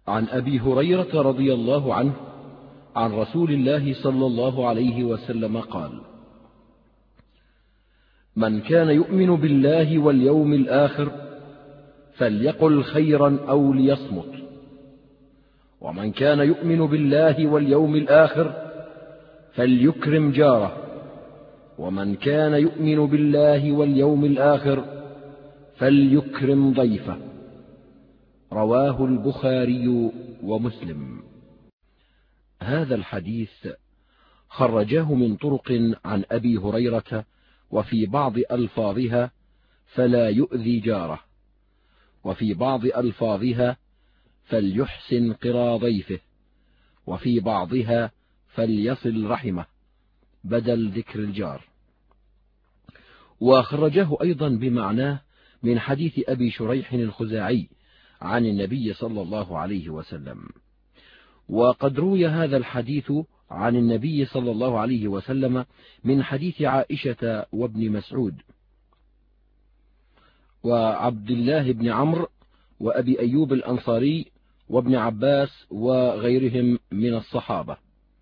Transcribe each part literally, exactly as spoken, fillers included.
عن أبي هريرة رضي الله عنه عن رسول الله صلى الله عليه وسلم قال: من كان يؤمن بالله واليوم الآخر فليقل خيرا أو ليصمت، ومن كان يؤمن بالله واليوم الآخر فليكرم جاره، ومن كان يؤمن بالله واليوم الآخر فليكرم ضيفه. رواه البخاري ومسلم. هذا الحديث خرجاه من طرق عن أبي هريرة، وفي بعض ألفاظها فلا يؤذي جاره، وفي بعض ألفاظها فليحسن قرى ضيفه، وفي بعضها فليصل رحمه بدل ذكر الجار. وخرجاه أيضا بمعناه من حديث أبي شريح الخزاعي عن النبي صلى الله عليه وسلم. وقد روي هذا الحديث عن النبي صلى الله عليه وسلم من حديث عائشة وابن مسعود وعبد الله بن عمرو وأبي أيوب الأنصاري وابن عباس وغيرهم من الصحابة.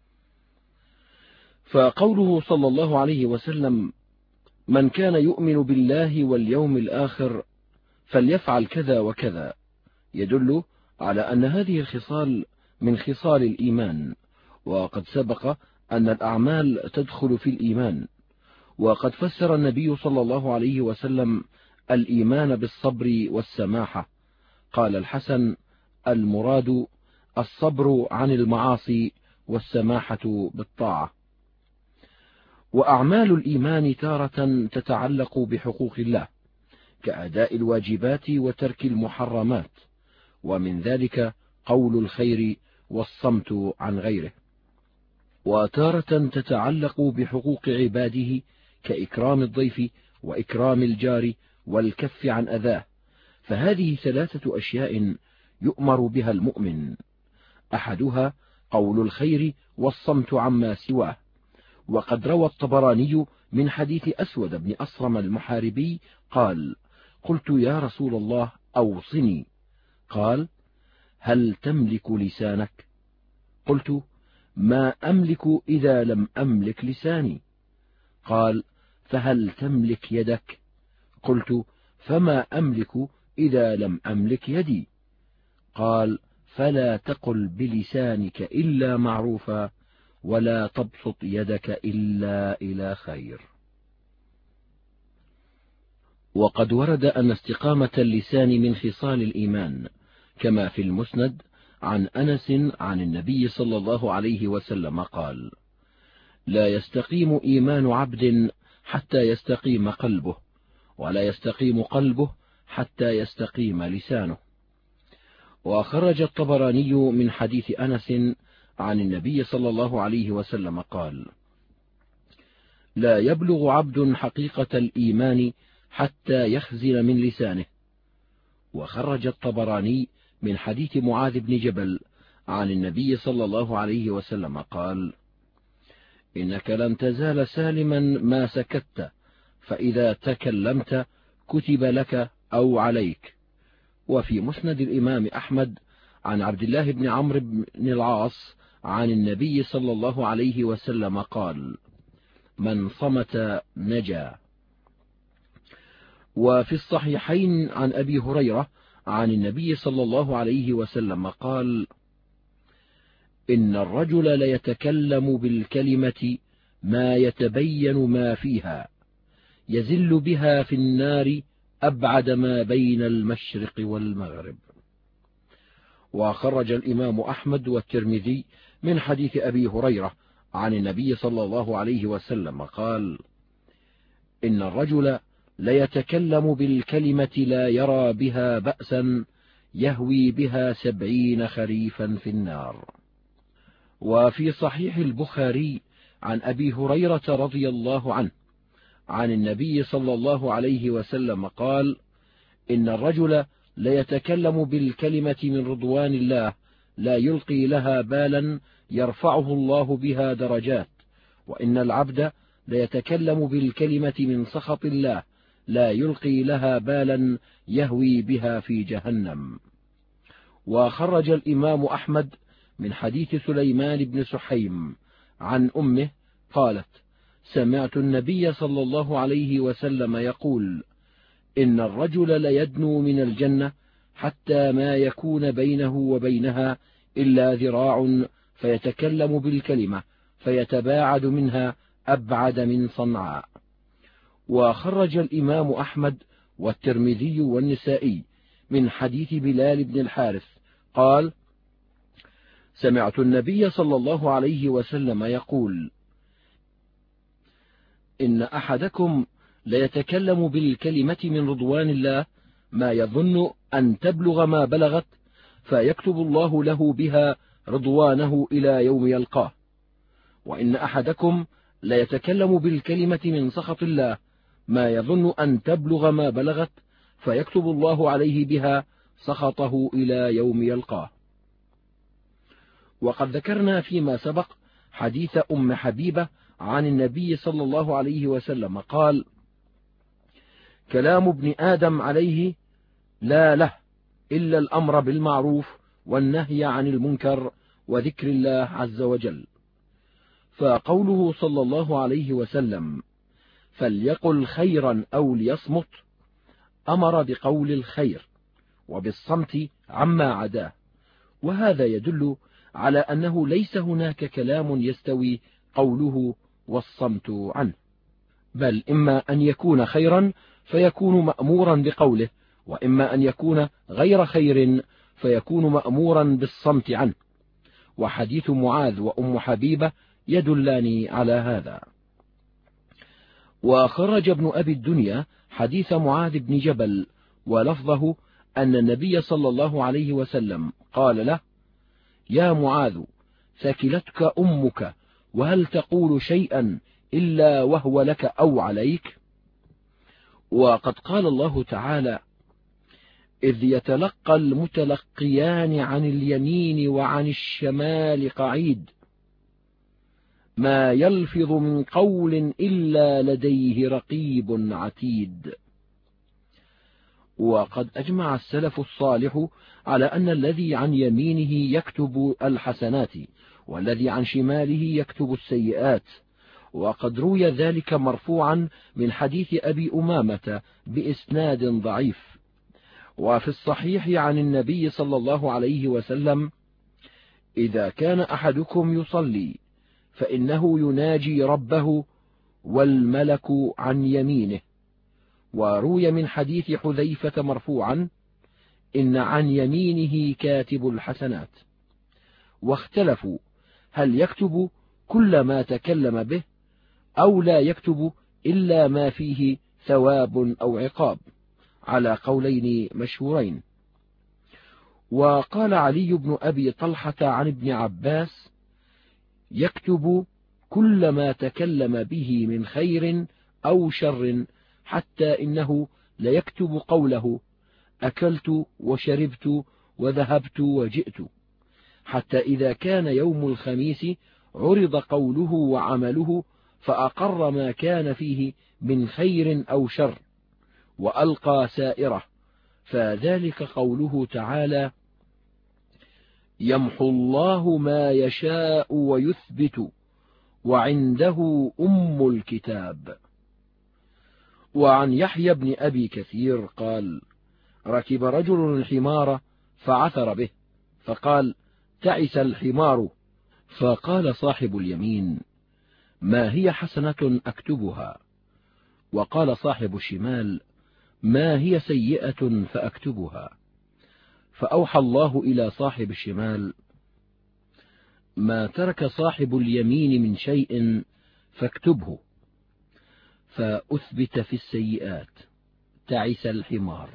فقوله صلى الله عليه وسلم: من كان يؤمن بالله واليوم الآخر فليفعل كذا وكذا، يدل على أن هذه الخصال من خصال الإيمان، وقد سبق أن الأعمال تدخل في الإيمان. وقد فسر النبي صلى الله عليه وسلم الإيمان بالصبر والسماحة. قال الحسن: المراد الصبر عن المعاصي والسماحة بالطاعة. وأعمال الإيمان تارة تتعلق بحقوق الله كأداء الواجبات وترك المحرمات، ومن ذلك قول الخير والصمت عن غيره. وتارة تتعلق بحقوق عباده كإكرام الضيف وإكرام الجار والكف عن أذاه. فهذه ثلاثة أشياء يؤمر بها المؤمن: أحدها قول الخير والصمت عما سواه. وقد روى الطبراني من حديث أسود بن أصرم المحاربي قال: قلت يا رسول الله أوصني. قال: هل تملك لسانك؟ قلت: ما أملك إذا لم أملك لساني. قال: فهل تملك يدك؟ قلت: فما أملك إذا لم أملك يدي. قال: فلا تقل بلسانك إلا معروفا، ولا تبسط يدك إلا إلى خير. وقد ورد أن استقامة اللسان من خصال الإيمان، كما في المسند عن أنس عن النبي صلى الله عليه وسلم قال: لا يستقيم إيمان عبد حتى يستقيم قلبه، ولا يستقيم قلبه حتى يستقيم لسانه. وخرج الطبراني من حديث أنس عن النبي صلى الله عليه وسلم قال: لا يبلغ عبد حقيقة الإيمان حتى يخزن من لسانه. وخرج الطبراني من حديث معاذ بن جبل عن النبي صلى الله عليه وسلم قال: إنك لن تزال سالما ما سكت، فإذا تكلمت كتب لك أو عليك. وفي مسند الإمام أحمد عن عبد الله بن عمرو بن العاص عن النبي صلى الله عليه وسلم قال: من صمت نجا. وفي الصحيحين عن أبي هريرة عن النبي صلى الله عليه وسلم قال: إن الرجل ليتكلم بالكلمة ما يتبين ما فيها، يزل بها في النار أبعد ما بين المشرق والمغرب. وخرج الإمام أحمد والترمذي من حديث أبي هريرة عن النبي صلى الله عليه وسلم قال: إن الرجل ليتكلم بالكلمة لا يرى بها بأسا، يهوي بها سبعين خريفا في النار. وفي صحيح البخاري عن أبي هريرة رضي الله عنه عن النبي صلى الله عليه وسلم قال: إن الرجل ليتكلم بالكلمة من رضوان الله لا يلقي لها بالا، يرفعه الله بها درجات. وإن العبد ليتكلم بالكلمة من سخط الله لا يلقي لها بالا، يهوي بها في جهنم. وخرج الإمام أحمد من حديث سليمان بن سحيم عن أمه قالت: سمعت النبي صلى الله عليه وسلم يقول: إن الرجل ليدنو من الجنة حتى ما يكون بينه وبينها إلا ذراع، فيتكلم بالكلمة فيتباعد منها أبعد من صنعاء. وخرج الإمام أحمد والترمذي والنسائي من حديث بلال بن الحارث قال: سمعت النبي صلى الله عليه وسلم يقول: إن أحدكم ليتكلم بالكلمة من رضوان الله ما يظن أن تبلغ ما بلغت، فيكتب الله له بها رضوانه إلى يوم يلقاه. وإن أحدكم ليتكلم بالكلمة من سخط الله ما يظن أن تبلغ ما بلغت، فيكتب الله عليه بها سخطه إلى يوم يلقاه. وقد ذكرنا فيما سبق حديث أم حبيبة عن النبي صلى الله عليه وسلم قال: كلام ابن آدم عليه لا له إلا الأمر بالمعروف والنهي عن المنكر وذكر الله عز وجل. فقوله صلى الله عليه وسلم: فليقل خيرا أو ليصمت، أمر بقول الخير وبالصمت عما عداه، وهذا يدل على أنه ليس هناك كلام يستوي قوله والصمت عنه، بل إما أن يكون خيرا فيكون مأمورا بقوله، وإما أن يكون غير خير فيكون مأمورا بالصمت عنه. وحديث معاذ وأم حبيبة يدلان على هذا. وخرج ابن أبي الدنيا حديث معاذ بن جبل ولفظه أن النبي صلى الله عليه وسلم قال له: يا معاذ، ثكلتك أمك، وهل تقول شيئا إلا وهو لك أو عليك؟ وقد قال الله تعالى: إذ يتلقى المتلقيان عن اليمين وعن الشمال قعيد، ما يلفظ من قول إلا لديه رقيب عتيد. وقد أجمع السلف الصالح على أن الذي عن يمينه يكتب الحسنات، والذي عن شماله يكتب السيئات. وقد روي ذلك مرفوعا من حديث أبي أمامة بإسناد ضعيف. وفي الصحيح عن النبي صلى الله عليه وسلم: إذا كان أحدكم يصلي فإنه يناجي ربه والملك عن يمينه. وروي من حديث حذيفة مرفوعا: إن عن يمينه كاتب الحسنات. واختلفوا هل يكتب كل ما تكلم به أو لا يكتب إلا ما فيه ثواب أو عقاب، على قولين مشهورين. وقال علي بن أبي طلحة عن ابن عباس: يكتب كل ما تكلم به من خير أو شر، حتى إنه ليكتب قوله: أكلت وشربت وذهبت وجئت، حتى إذا كان يوم الخميس عرض قوله وعمله فأقر ما كان فيه من خير أو شر وألقى سائره، فذلك قوله تعالى: يمحو الله ما يشاء ويثبت وعنده أم الكتاب. وعن يحيى بن أبي كثير قال: ركب رجل الحمار فعثر به، فقال: تعس الحمار. فقال صاحب اليمين: ما هي حسنة أكتبها؟ وقال صاحب الشمال: ما هي سيئة فأكتبها؟ فأوحى الله إلى صاحب الشمال: ما ترك صاحب اليمين من شيء فاكتبه. فأثبت في السيئات: تعس الحمار.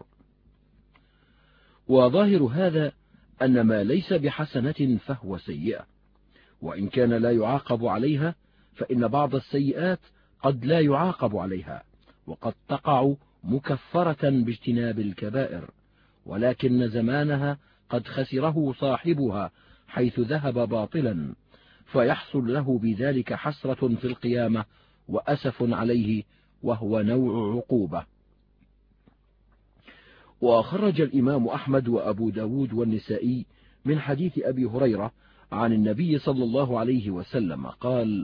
وظاهر هذا أن ما ليس بحسنة فهو سيئة، وإن كان لا يعاقب عليها، فإن بعض السيئات قد لا يعاقب عليها، وقد تقع مكفرة باجتناب الكبائر، ولكن زمانها قد خسره صاحبها حيث ذهب باطلا، فيحصل له بذلك حسرة في القيامة وأسف عليه، وهو نوع عقوبة. وخرج الإمام أحمد وأبو داود والنسائي من حديث أبي هريرة عن النبي صلى الله عليه وسلم قال: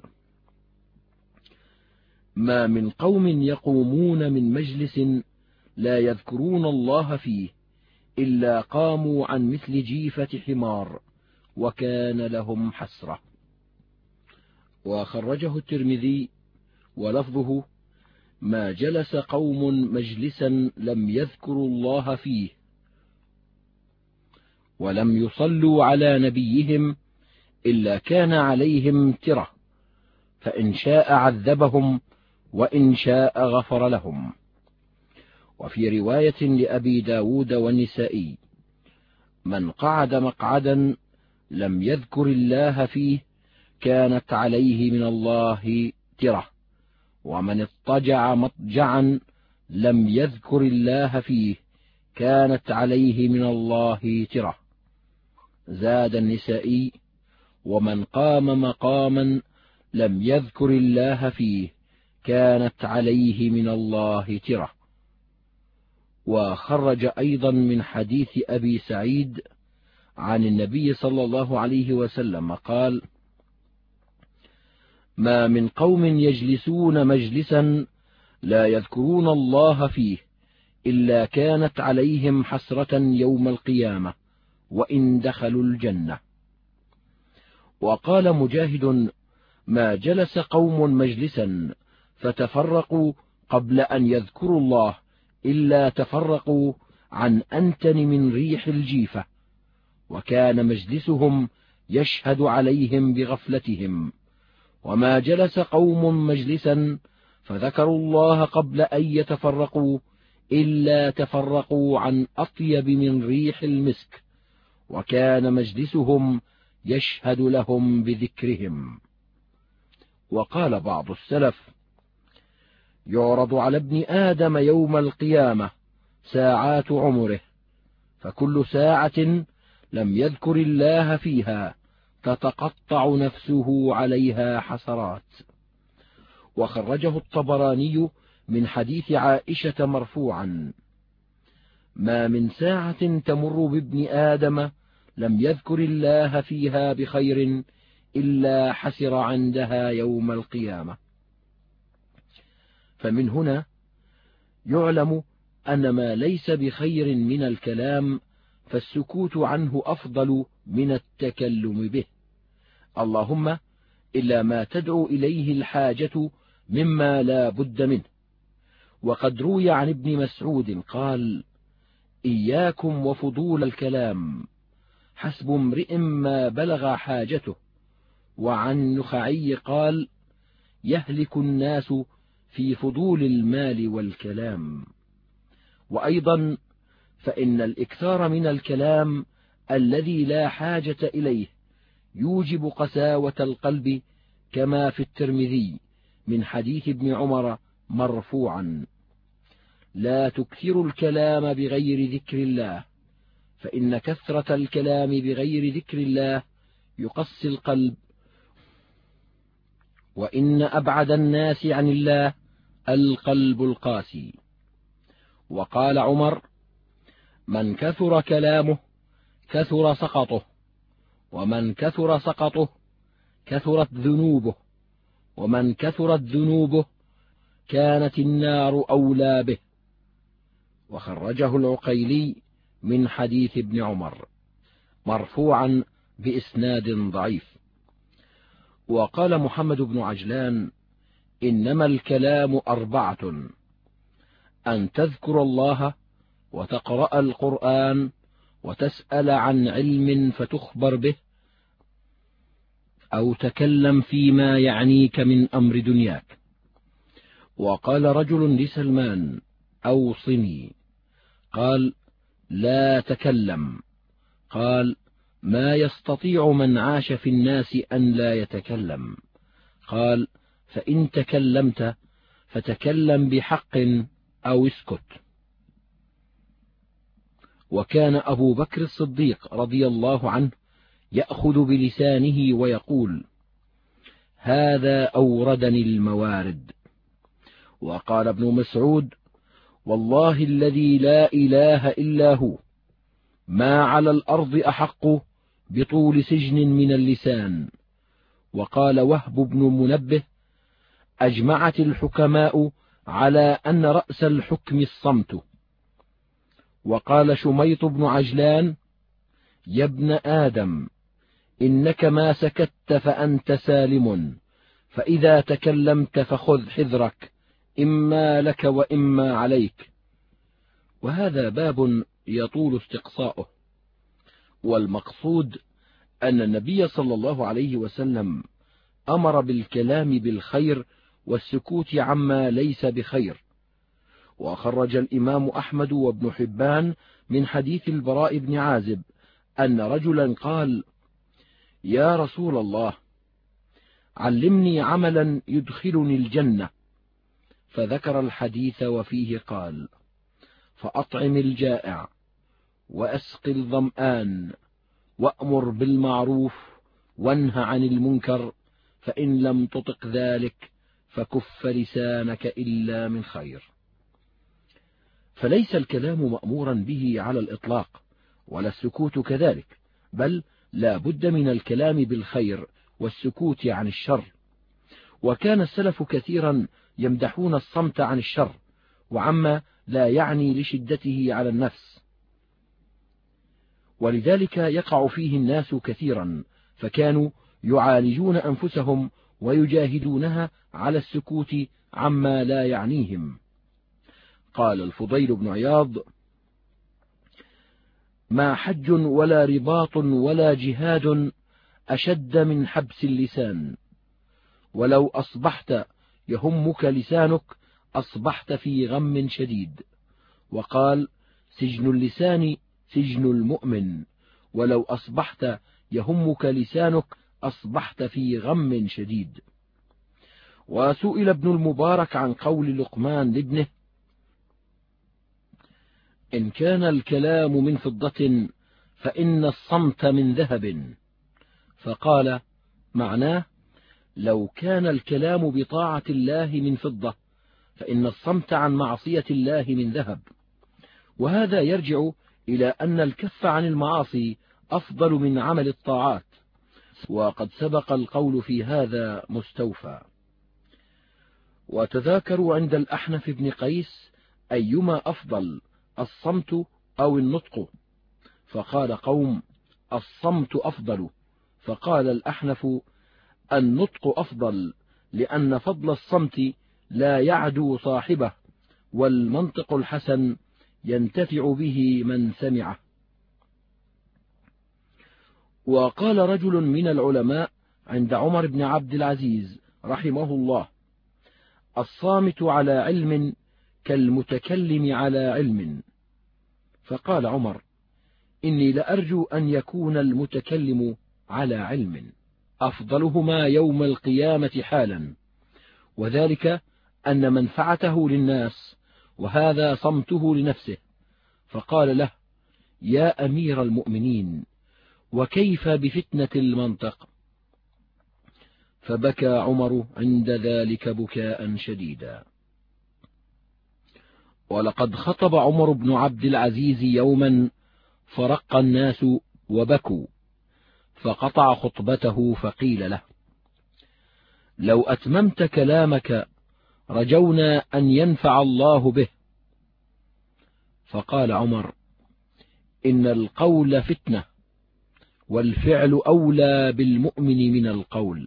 ما من قوم يقومون من مجلس لا يذكرون الله فيه إلا قاموا عن مثل جيفة حمار وكان لهم حسرة. وخرجه الترمذي ولفظه: ما جلس قوم مجلسا لم يذكروا الله فيه ولم يصلوا على نبيهم إلا كان عليهم ترة، فإن شاء عذبهم وإن شاء غفر لهم. وفي رواية لأبي داود والنسائي: من قعد مقعدا لم يذكر الله فيه كانت عليه من الله ترة، ومن اضطجع مضجعا لم يذكر الله فيه كانت عليه من الله ترة. زاد النسائي: ومن قام مقاما لم يذكر الله فيه كانت عليه من الله ترة. وخرج أيضا من حديث أبي سعيد عن النبي صلى الله عليه وسلم قال: ما من قوم يجلسون مجلسا لا يذكرون الله فيه إلا كانت عليهم حسرة يوم القيامة وإن دخلوا الجنة. وقال مجاهد: ما جلس قوم مجلسا فتفرقوا قبل أن يذكروا الله إلا تفرقوا عن أنتن من ريح الجيفة، وكان مجلسهم يشهد عليهم بغفلتهم. وما جلس قوم مجلسا فذكروا الله قبل أن يتفرقوا إلا تفرقوا عن أطيب من ريح المسك، وكان مجلسهم يشهد لهم بذكرهم. وقال بعض السلف: يعرض على ابن آدم يوم القيامة ساعات عمره، فكل ساعة لم يذكر الله فيها تتقطع نفسه عليها حسرات. وخرجه الطبراني من حديث عائشة مرفوعا: ما من ساعة تمر بابن آدم لم يذكر الله فيها بخير إلا حسر عندها يوم القيامة. فمن هنا يعلم أن ما ليس بخير من الكلام فالسكوت عنه أفضل من التكلم به، اللهم إلا ما تدعو إليه الحاجة مما لا بد منه. وقد روي عن ابن مسعود قال: إياكم وفضول الكلام، حسب امرئ ما بلغ حاجته. وعن نخعي قال: يهلك الناس في فضول المال والكلام. وأيضا فإن الإكثار من الكلام الذي لا حاجة إليه يوجب قساوة القلب، كما في الترمذي من حديث ابن عمر مرفوعا: لا تكثروا الكلام بغير ذكر الله، فإن كثرة الكلام بغير ذكر الله يقسي القلب، وإن أبعد الناس عن الله القلب القاسي. وقال عمر: من كثر كلامه كثر سقطه، ومن كثر سقطه كثرت ذنوبه، ومن كثرت ذنوبه كانت النار أولى به. وخرجه العقيلي من حديث ابن عمر مرفوعا بإسناد ضعيف. وقال محمد بن عجلان: إنما الكلام أربعة: أن تذكر الله، وتقرأ القرآن، وتسأل عن علم فتخبر به، أو تكلم فيما يعنيك من أمر دنياك. وقال رجل لسلمان: أوصني. قال: لا تكلم. قال: ما يستطيع من عاش في الناس أن لا يتكلم. قال: فإن تكلمت فتكلم بحق أو اسكت. وكان أبو بكر الصديق رضي الله عنه يأخذ بلسانه ويقول: هذا أوردني الموارد. وقال ابن مسعود: والله الذي لا إله إلا هو ما على الأرض أحق بطول سجن من اللسان. وقال وهب بن منبه: أجمعت الحكماء على أن رأس الحكم الصمت. وقال شميط بن عجلان: يا ابن آدم، إنك ما سكت فأنت سالم، فإذا تكلمت فخذ حذرك، إما لك وإما عليك. وهذا باب يطول استقصاؤه، والمقصود أن النبي صلى الله عليه وسلم أمر بالكلام بالخير والسكوت عما ليس بخير. وخرج الإمام أحمد وابن حبان من حديث البراء بن عازب أن رجلا قال: يا رسول الله، علمني عملا يدخلني الجنة. فذكر الحديث وفيه قال: فأطعم الجائع، وأسق الظمآن، وأمر بالمعروف، وانه عن المنكر، فإن لم تطق ذلك فكف لسانك إلا من خير. فليس الكلام مأمورا به على الإطلاق، ولا السكوت كذلك، بل لا بد من الكلام بالخير والسكوت عن الشر. وكان السلف كثيرا يمدحون الصمت عن الشر وعما لا يعني لشدته على النفس، ولذلك يقع فيه الناس كثيرا، فكانوا يعالجون أنفسهم ويجاهدونها على السكوت عما لا يعنيهم. قال الفضيل بن عياض: ما حج ولا رباط ولا جهاد أشد من حبس اللسان، ولو أصبحت يهمك لسانك أصبحت في غم شديد. وقال: سجن اللسان سجن المؤمن، ولو أصبحت يهمك لسانك أصبحت في غم شديد. وسئل ابن المبارك عن قول لقمان لابنه: إن كان الكلام من فضة فإن الصمت من ذهب. فقال: معناه لو كان الكلام بطاعة الله من فضة فإن الصمت عن معصية الله من ذهب. وهذا يرجع إلى أن الكف عن المعاصي أفضل من عمل الطاعات، وقد سبق القول في هذا مستوفى. وتذاكروا عند الأحنف بن قيس أيما أفضل، الصمت أو النطق؟ فقال قوم: الصمت أفضل. فقال الأحنف: النطق أفضل، لأن فضل الصمت لا يعدو صاحبه، والمنطق الحسن ينتفع به من سمعه. وقال رجل من العلماء عند عمر بن عبد العزيز رحمه الله: الصامت على علم كالمتكلم على علم. فقال عمر: إني لأرجو أن يكون المتكلم على علم، أفضلهما يوم القيامة حالا، وذلك أن منفعته للناس، وهذا صمته لنفسه. فقال له: يا أمير المؤمنين، وكيف بفتنة المنطق؟ فبكى عمر عند ذلك بكاء شديدا. ولقد خطب عمر بن عبد العزيز يوما فرق الناس وبكوا، فقطع خطبته فقيل له: لو أتممت كلامك رجونا أن ينفع الله به. فقال عمر: إن القول فتنة، والفعل أولى بالمؤمن من القول.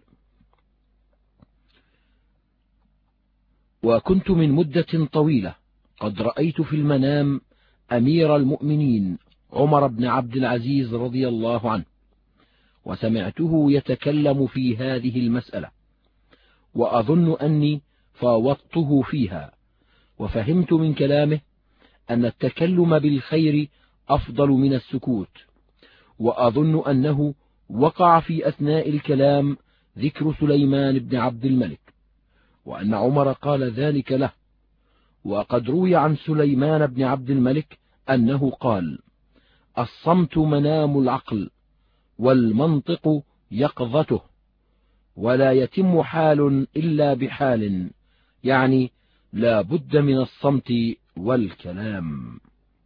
وكنت من مدة طويلة قد رأيت في المنام أمير المؤمنين عمر بن عبد العزيز رضي الله عنه، وسمعته يتكلم في هذه المسألة، وأظن أني فاوضته فيها، وفهمت من كلامه أن التكلم بالخير أفضل من السكوت. وأظن أنه وقع في أثناء الكلام ذكر سليمان بن عبد الملك، وأن عمر قال ذلك له. وقد روي عن سليمان بن عبد الملك أنه قال: الصمت منام العقل، والمنطق يقظته، ولا يتم حال إلا بحال، يعني لا بد من الصمت والكلام.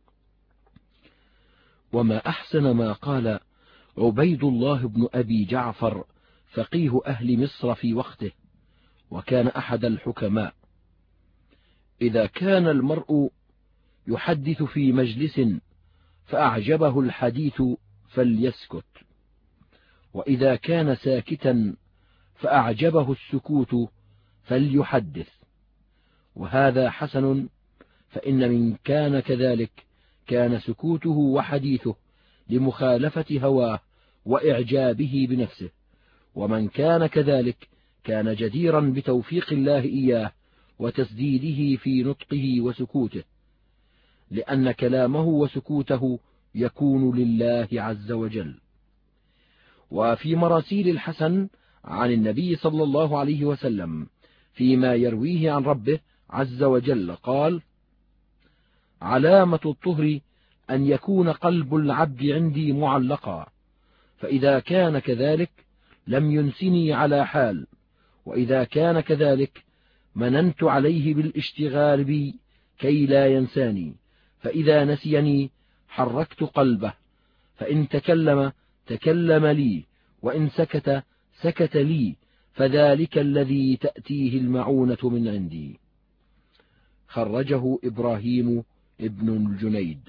وما أحسن ما قال عبيد الله بن أبي جعفر فقيه أهل مصر في وقته، وكان أحد الحكماء: إذا كان المرء يحدث في مجلس فأعجبه الحديث فليسكت، وإذا كان ساكتا فأعجبه السكوت فليحدث. وهذا حسن، فإن من كان كذلك كان سكوته وحديثه لمخالفة هواه وإعجابه بنفسه، ومن كان كذلك كان جديرا بتوفيق الله إياه وتسديده في نطقه وسكوته، لأن كلامه وسكوته يكون لله عز وجل. وفي مراسيل الحسن عن النبي صلى الله عليه وسلم فيما يرويه عن ربه عز وجل قال: علامة الطهر أن يكون قلب العبد عندي معلقا، فإذا كان كذلك لم ينسني على حال، وإذا كان كذلك مننت عليه بالاشتغال بي كي لا ينساني، فإذا نسيني حركت قلبه، فإن تكلم تكلم لي، وإن سكت سكت لي، فذلك الذي تأتيه المعونة من عندي. خرجه إبراهيم ابن الجنيد.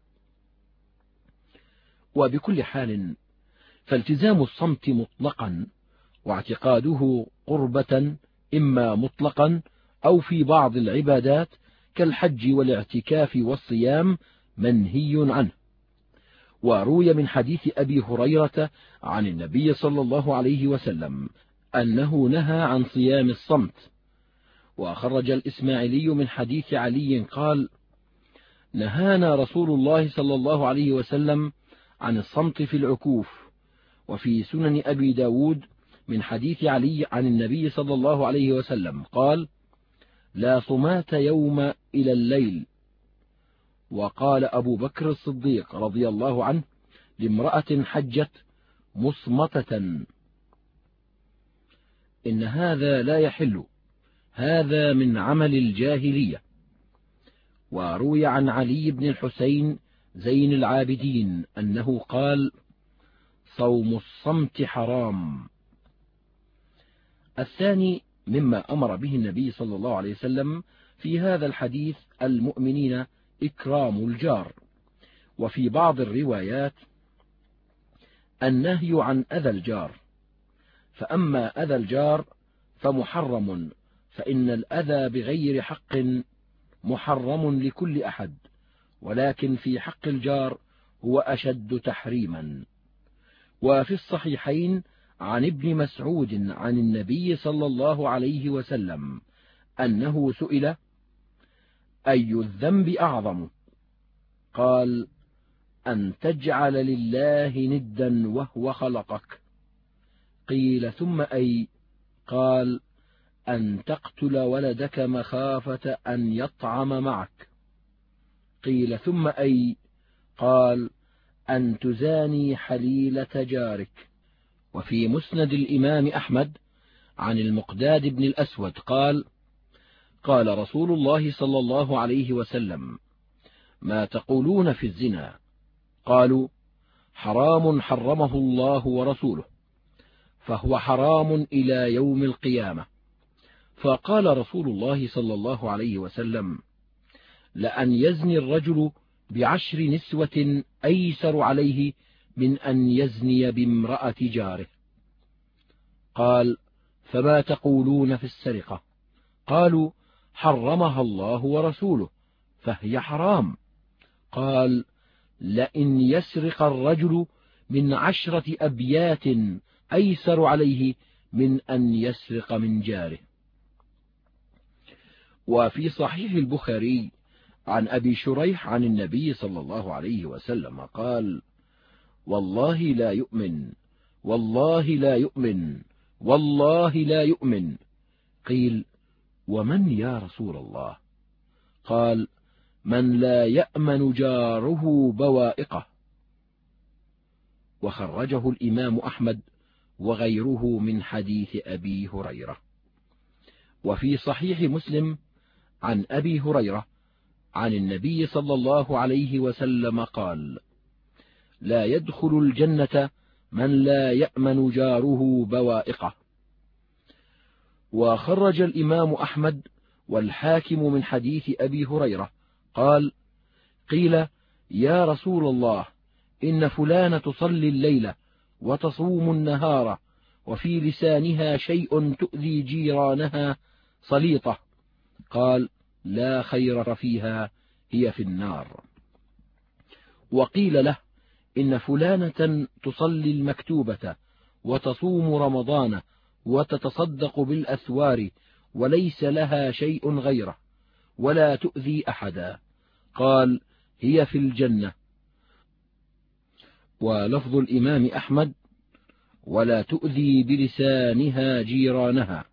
وبكل حال فالتزام الصمت مطلقا واعتقاده قربة إما مطلقا أو في بعض العبادات كالحج والاعتكاف والصيام منهي عنه. وروي من حديث أبي هريرة عن النبي صلى الله عليه وسلم أنه نهى عن صيام الصمت. وخرج الإسماعيلي من حديث علي قال: نهانا رسول الله صلى الله عليه وسلم عن الصمت في العكوف. وفي سنن أبي داود من حديث علي عن النبي صلى الله عليه وسلم قال: لا صمات يوم إلى الليل. وقال أبو بكر الصديق رضي الله عنه لامرأة حجت مصمتة: إن هذا لا يحل، هذا من عمل الجاهلية. وروي عن علي بن الحسين زين العابدين أنه قال: صوم الصمت حرام. الثاني مما أمر به النبي صلى الله عليه وسلم في هذا الحديث المؤمنين إكرام الجار. وفي بعض الروايات النهي عن أذى الجار، فأما أذى الجار فمحرم، فإن الأذى بغير حق محرم لكل أحد، ولكن في حق الجار هو أشد تحريما. وفي الصحيحين عن ابن مسعود عن النبي صلى الله عليه وسلم أنه سئل: أي الذنب أعظم؟ قال: أن تجعل لله ندا وهو خلقك. قيل: ثم أي؟ قال: أن تقتل ولدك مخافة أن يطعم معك. قيل: ثم أي؟ قال: أن تزاني حليلة جارك. وفي مسند الإمام أحمد عن المقداد بن الأسود قال: قال رسول الله صلى الله عليه وسلم: ما تقولون في الزنا؟ قالوا: حرام حرمه الله ورسوله، فهو حرام إلى يوم القيامة. فقال رسول الله صلى الله عليه وسلم: لأن يزني الرجل بعشر نسوة أيسر عليه من أن يزني بامرأة جاره. قال: فما تقولون في السرقة؟ قالوا: حرمها الله ورسوله، فهي حرام. قال: لئن يسرق الرجل من عشرة أبيات أيسر عليه من أن يسرق من جاره. وفي صحيح البخاري عن أبي شريح عن النبي صلى الله عليه وسلم قال: والله لا يؤمن، والله لا يؤمن، والله لا يؤمن. قيل: ومن يا رسول الله؟ قال: من لا يأمن جاره بوائقه. وخرجه الإمام أحمد وغيره من حديث أبي هريرة. وفي صحيح مسلم عن أبي هريرة عن النبي صلى الله عليه وسلم قال: لا يدخل الجنة من لا يأمن جاره بوائقه. وخرج الإمام أحمد والحاكم من حديث أبي هريرة قال: قيل: يا رسول الله، إن فلان تصلي الليل وتصوم النهار وفي لسانها شيء تؤذي جيرانها صليطة. قال: لا خير فيها، هي في النار. وقيل له: إن فلانة تصلي المكتوبة وتصوم رمضان وتتصدق بالأثوار وليس لها شيء غيره ولا تؤذي أحدا. قال: هي في الجنة. ولفظ الإمام أحمد: ولا تؤذي بلسانها جيرانها.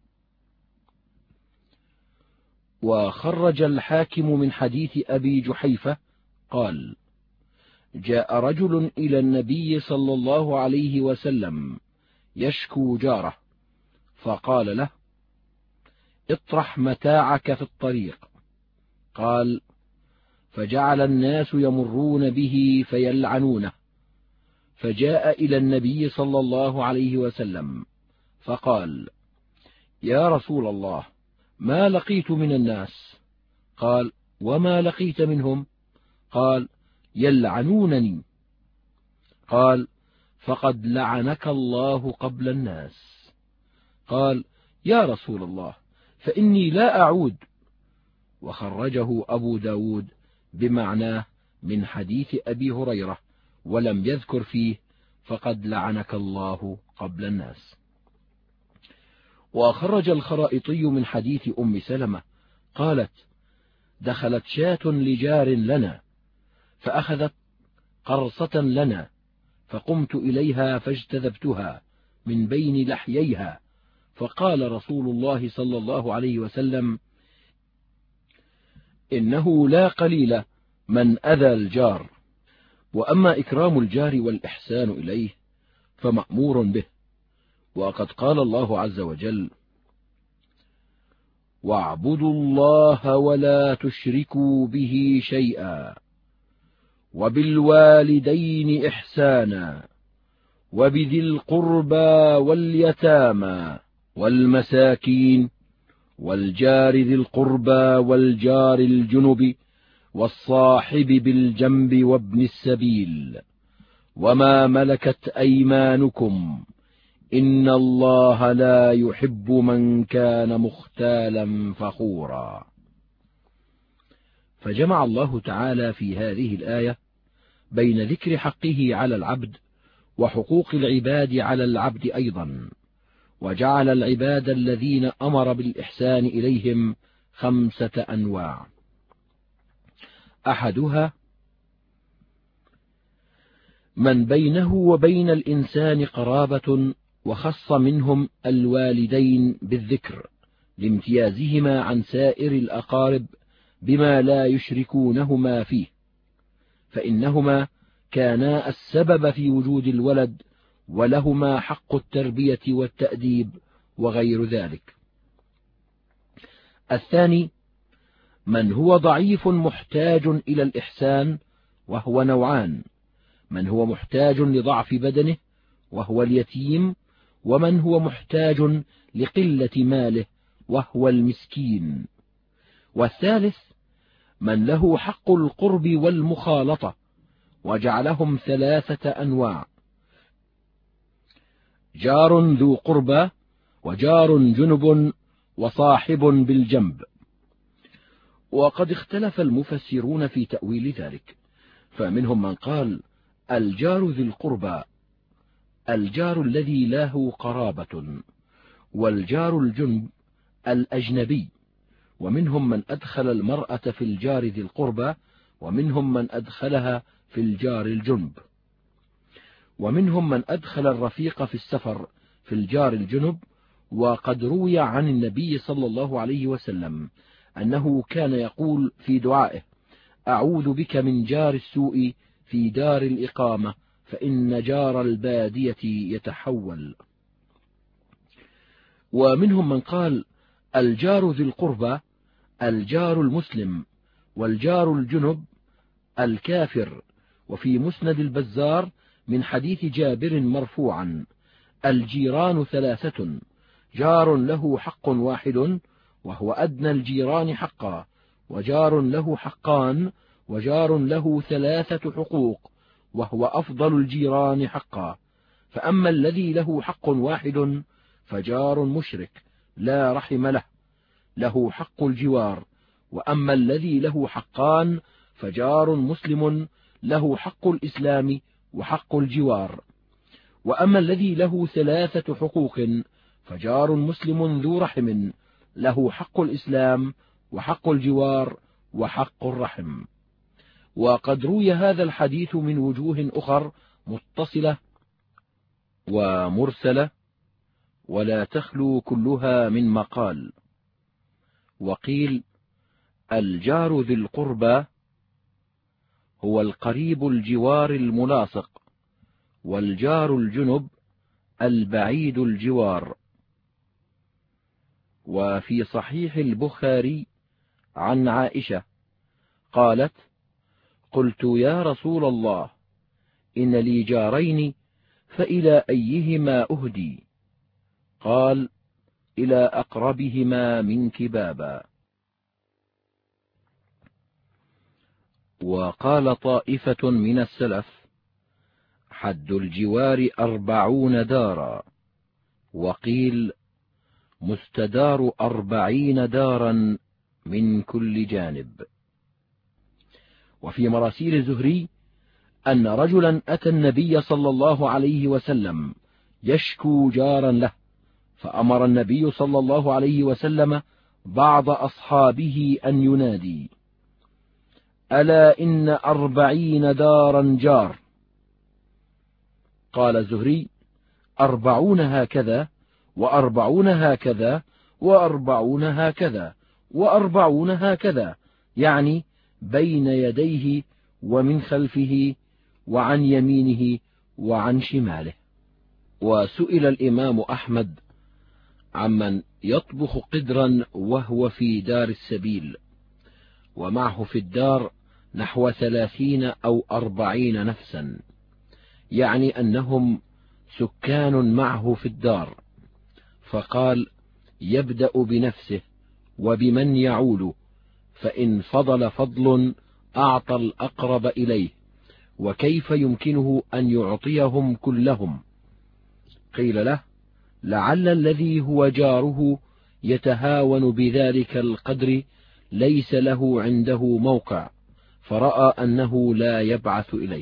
وخرج الحاكم من حديث أبي جحيفة قال: جاء رجل إلى النبي صلى الله عليه وسلم يشكو جاره، فقال له: اطرح متاعك في الطريق. قال: فجعل الناس يمرون به فيلعنونه، فجاء إلى النبي صلى الله عليه وسلم فقال: يا رسول الله، ما لقيت من الناس؟ قال: وما لقيت منهم؟ قال: يلعنونني. قال: فقد لعنك الله قبل الناس. قال: يا رسول الله، فإني لا أعود. وخرجه أبو داود بمعناه من حديث أبي هريرة، ولم يذكر فيه فقد لعنك الله قبل الناس. وخرج الخرائطي من حديث أم سلمة قالت: دخلت شاة لجار لنا فأخذت قرصة لنا، فقمت إليها فاجتذبتها من بين لحييها، فقال رسول الله صلى الله عليه وسلم: إنه لا قليل من أذى الجار، وأما إكرام الجار والإحسان إليه فمأمور به. وقد قال الله عز وجل: واعبدوا الله ولا تشركوا به شيئا وبالوالدين إحسانا وبذي القربى واليتامى والمساكين والجار ذي القربى والجار الجنب والصاحب بالجنب وابن السبيل وما ملكت أيمانكم إن الله لا يحب من كان مختالا فخورا. فجمع الله تعالى في هذه الآية بين ذكر حقه على العبد وحقوق العباد على العبد أيضا، وجعل العباد الذين أمر بالإحسان إليهم خمسة أنواع: أحدها من بينه وبين الإنسان قرابة، وخص منهم الوالدين بالذكر لامتيازهما عن سائر الأقارب بما لا يشركونهما فيه، فإنهما كانا السبب في وجود الولد، ولهما حق التربية والتأديب وغير ذلك. الثاني من هو ضعيف محتاج إلى الإحسان، وهو نوعان: من هو محتاج لضعف بدنه وهو اليتيم، ومن هو محتاج لقلة ماله وهو المسكين. والثالث من له حق القرب والمخالطة، وجعلهم ثلاثة أنواع: جار ذو قربى، وجار جنب، وصاحب بالجنب. وقد اختلف المفسرون في تأويل ذلك، فمنهم من قال: الجار ذي القربى الجار الذي له قرابة، والجار الجنب الأجنبي. ومنهم من أدخل المرأة في الجار ذي القربى، ومنهم من أدخلها في الجار الجنب، ومنهم من أدخل الرفيق في السفر في الجار الجنب. وقد روي عن النبي صلى الله عليه وسلم أنه كان يقول في دعائه: أعوذ بك من جار السوء في دار الإقامة، فإن جار البادية يتحول. ومنهم من قال: الجار ذي القربى الجار المسلم، والجار الجنب الكافر. وفي مسند البزار من حديث جابر مرفوعا: الجيران ثلاثة: جار له حق واحد وهو أدنى الجيران حقا، وجار له حقان، وجار له ثلاثة حقوق وهو أفضل الجيران حقا. فأما الذي له حق واحد فجار مشرك لا رحم له، له حق الجوار. وأما الذي له حقان فجار مسلم له حق الإسلام وحق الجوار. وأما الذي له ثلاثة حقوق فجار مسلم ذو رحم له حق الإسلام وحق الجوار وحق الرحم. وقد روي هذا الحديث من وجوه أخر متصلة ومرسلة، ولا تخلو كلها من مقال. وقيل: الجار ذي القربى هو القريب الجوار الملاصق، والجار الجنب البعيد الجوار. وفي صحيح البخاري عن عائشة قالت: قلت يا رسول الله، إن لي جارين فإلى أيهما أهدي؟ قال: إلى أقربهما منك بابا. وقال طائفة من السلف: حد الجوار أربعون دارا. وقيل: مستدار أربعين دارا من كل جانب. وفي مراسيل الزهري أن رجلا أتى النبي صلى الله عليه وسلم يشكو جارا له، فأمر النبي صلى الله عليه وسلم بعض أصحابه أن ينادي: ألا إن أربعين دارا جار. قال الزهري: أربعون هكذا، وأربعون هكذا، وأربعون هكذا، وأربعون هكذا، يعني بين يديه ومن خلفه وعن يمينه وعن شماله. وسئل الإمام أحمد عمن يطبخ قدرا وهو في دار السبيل، ومعه في الدار نحو ثلاثين أو أربعين نفسا، يعني أنهم سكان معه في الدار، فقال: يبدأ بنفسه وبمن يعول، فإن فضل فضل أعطى الأقرب إليه، وكيف يمكنه أن يعطيهم كلهم؟ قيل له: لعل الذي هو جاره يتهاون بذلك القدر ليس له عنده موقع، فرأى أنه لا يبعث إليه.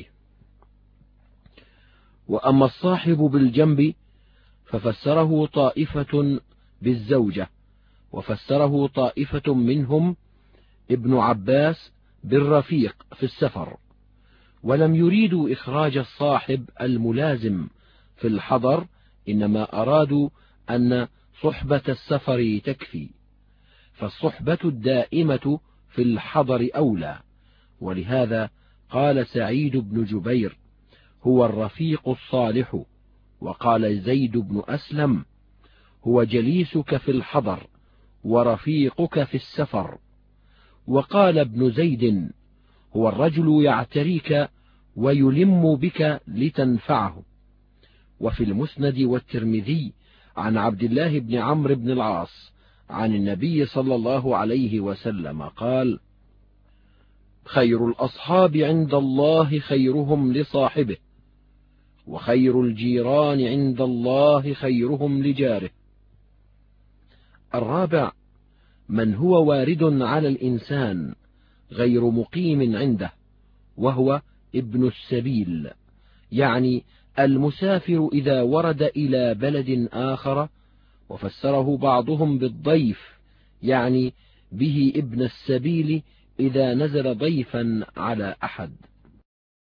وأما الصاحب بالجنب ففسره طائفة بالزوجة، وفسره طائفة منهم ابن عباس بالرفيق في السفر، ولم يريدوا إخراج الصاحب الملازم في الحضر، إنما أرادوا أن صحبة السفر تكفي، فالصحبة الدائمة في الحضر أولى. ولهذا قال سعيد بن جبير: هو الرفيق الصالح. وقال زيد بن أسلم: هو جليسك في الحضر ورفيقك في السفر. وقال ابن زيد: هو الرجل يعتريك ويلم بك لتنفعه. وفي المسند والترمذي عن عبد الله بن عمرو بن العاص عن النبي صلى الله عليه وسلم قال: خير الأصحاب عند الله خيرهم لصاحبه، وخير الجيران عند الله خيرهم لجاره. الرابع: من هو وارد على الإنسان غير مقيم عنده، وهو ابن السبيل، يعني المسافر إذا ورد إلى بلد آخر. وفسره بعضهم بالضيف، يعني به ابن السبيل إذا نزل ضيفا على أحد.